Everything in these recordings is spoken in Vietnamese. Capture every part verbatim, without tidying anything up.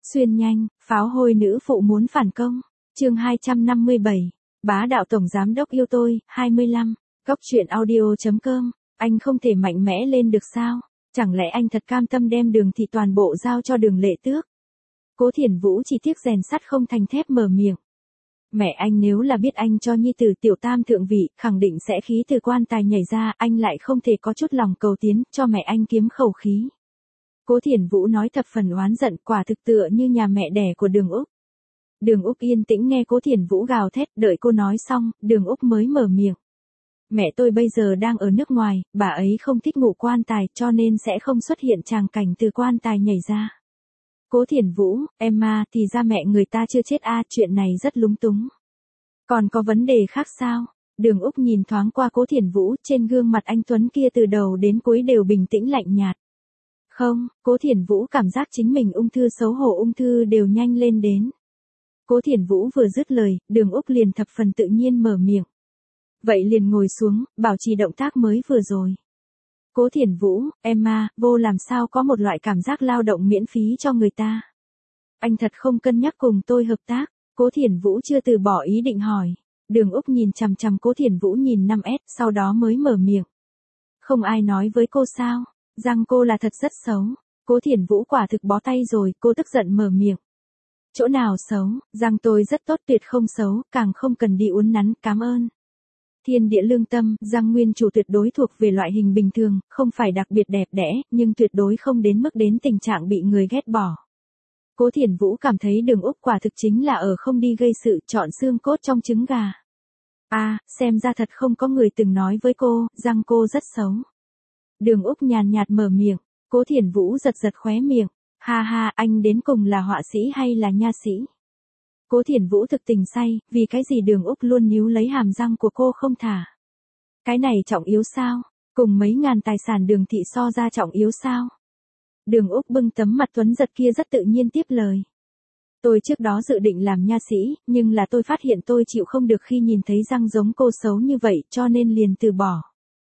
Xuyên nhanh, pháo hôi nữ phụ muốn phản công. Chương hai trăm năm mươi bảy. Bá đạo tổng giám đốc yêu tôi, hai mươi lăm. Góc truyện audio.com. Anh không thể mạnh mẽ lên được sao? Chẳng lẽ anh thật cam tâm đem Đường Thị toàn bộ giao cho Đường Lệ Tước? Cố Thiển Vũ chỉ tiếc rèn sắt không thành thép mở miệng. Mẹ anh nếu là biết anh cho nhi tử tiểu tam thượng vị, khẳng định sẽ khí từ quan tài nhảy ra, anh lại không thể có chút lòng cầu tiến, cho mẹ anh kiếm khẩu khí. Cố Thiển Vũ nói thập phần oán giận, quả thực tựa như nhà mẹ đẻ của Đường Úc. Đường Úc yên tĩnh nghe Cố Thiển Vũ gào thét, đợi cô nói xong, Đường Úc mới mở miệng. Mẹ tôi bây giờ đang ở nước ngoài, bà ấy không thích ngủ quan tài, cho nên sẽ không xuất hiện tràng cảnh từ quan tài nhảy ra. Cố Thiển Vũ, em à, thì ra mẹ người ta chưa chết a, chuyện này rất lúng túng. Còn có vấn đề khác sao? Đường Úc nhìn thoáng qua Cố Thiển Vũ, trên gương mặt anh Tuấn kia từ đầu đến cuối đều bình tĩnh lạnh nhạt. Không, Cố Thiển Vũ cảm giác chính mình ung thư xấu hổ ung thư đều nhanh lên đến. Cố Thiển Vũ vừa dứt lời, Đường Úc liền thập phần tự nhiên mở miệng. Vậy liền ngồi xuống, bảo trì động tác mới vừa rồi. Cố Thiển Vũ, em à, vô làm sao có một loại cảm giác lao động miễn phí cho người ta. Anh thật không cân nhắc cùng tôi hợp tác. Cố Thiển Vũ chưa từ bỏ ý định hỏi. Đường Úc nhìn chằm chằm Cố Thiển Vũ nhìn năm S, sau đó mới mở miệng. Không ai nói với cô sao? Răng cô là thật rất xấu. Cố Thiển Vũ quả thực bó tay rồi, cô tức giận mở miệng. Chỗ nào xấu, răng tôi rất tốt tuyệt không xấu, càng không cần đi uốn nắn, cảm ơn. Thiên địa lương tâm, răng nguyên chủ tuyệt đối thuộc về loại hình bình thường, không phải đặc biệt đẹp đẽ, nhưng tuyệt đối không đến mức đến tình trạng bị người ghét bỏ. Cố Thiển Vũ cảm thấy Đường Úc quả thực chính là ở không đi gây sự, chọn xương cốt trong trứng gà. À, xem ra thật không có người từng nói với cô, răng cô rất xấu. Đường Úc nhàn nhạt mở miệng, Cố Thiển Vũ giật giật khóe miệng. Ha ha, anh đến cùng là họa sĩ hay là nha sĩ? Cố Thiển Vũ thực tình say, vì cái gì Đường Úc luôn níu lấy hàm răng của cô không thả? Cái này trọng yếu sao? Cùng mấy ngàn tài sản Đường Thị so ra trọng yếu sao? Đường Úc bưng tấm mặt tuấn giật kia rất tự nhiên tiếp lời. Tôi trước đó dự định làm nha sĩ, nhưng là tôi phát hiện tôi chịu không được khi nhìn thấy răng giống cô xấu như vậy, cho nên liền từ bỏ.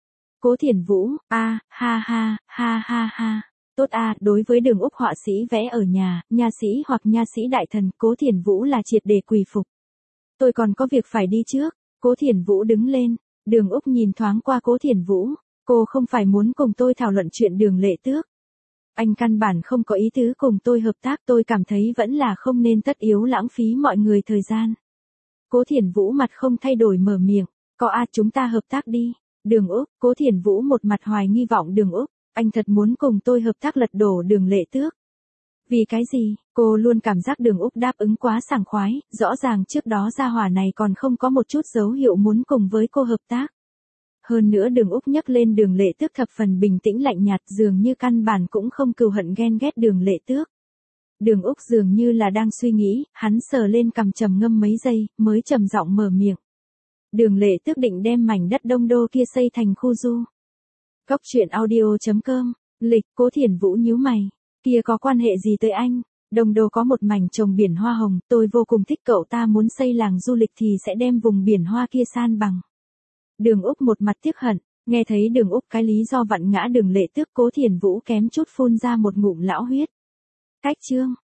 Cố Thiển Vũ, a, ha ha, ha ha ha. Tốt a, à, đối với Đường Úc họa sĩ vẽ ở nhà, nha sĩ hoặc nha sĩ đại thần, Cố Thiển Vũ là triệt để quỳ phục. Tôi còn có việc phải đi trước. Cố Thiển Vũ đứng lên. Đường Úc nhìn thoáng qua Cố Thiển Vũ. Cô không phải muốn cùng tôi thảo luận chuyện Đường Lệ Tước. Anh căn bản không có ý tứ cùng tôi hợp tác, tôi cảm thấy vẫn là không nên tất yếu lãng phí mọi người thời gian. Cố Thiển Vũ mặt không thay đổi mở miệng. Có a, chúng ta hợp tác đi. Đường Úc, Cố Thiển Vũ một mặt hoài nghi vọng Đường Úc. Anh thật muốn cùng tôi hợp tác lật đổ Đường Lệ Tước. Vì cái gì? Cô luôn cảm giác Đường Úc đáp ứng quá sảng khoái, rõ ràng trước đó gia hỏa này còn không có một chút dấu hiệu muốn cùng với cô hợp tác. Hơn nữa Đường Úc nhắc lên Đường Lệ Tước thập phần bình tĩnh lạnh nhạt, dường như căn bản cũng không cừu hận ghen ghét Đường Lệ Tước. Đường Úc dường như là đang suy nghĩ, hắn sờ lên cằm trầm ngâm mấy giây, mới trầm giọng mở miệng. Đường Lệ Tước định đem mảnh đất Đông Đô kia xây thành khu du. Góc truyện audio.com, lịch, Cố Thiển Vũ nhíu mày, kia có quan hệ gì tới anh? Đông Đô có một mảnh trồng biển hoa hồng, tôi vô cùng thích, cậu ta muốn xây làng du lịch thì sẽ đem vùng biển hoa kia san bằng. Đường Úc một mặt tiếc hận, nghe thấy Đường Úc cái lý do vặn ngã Đường Lệ Tước, Cố Thiển Vũ kém chút phun ra một ngụm lão huyết. Cách chương.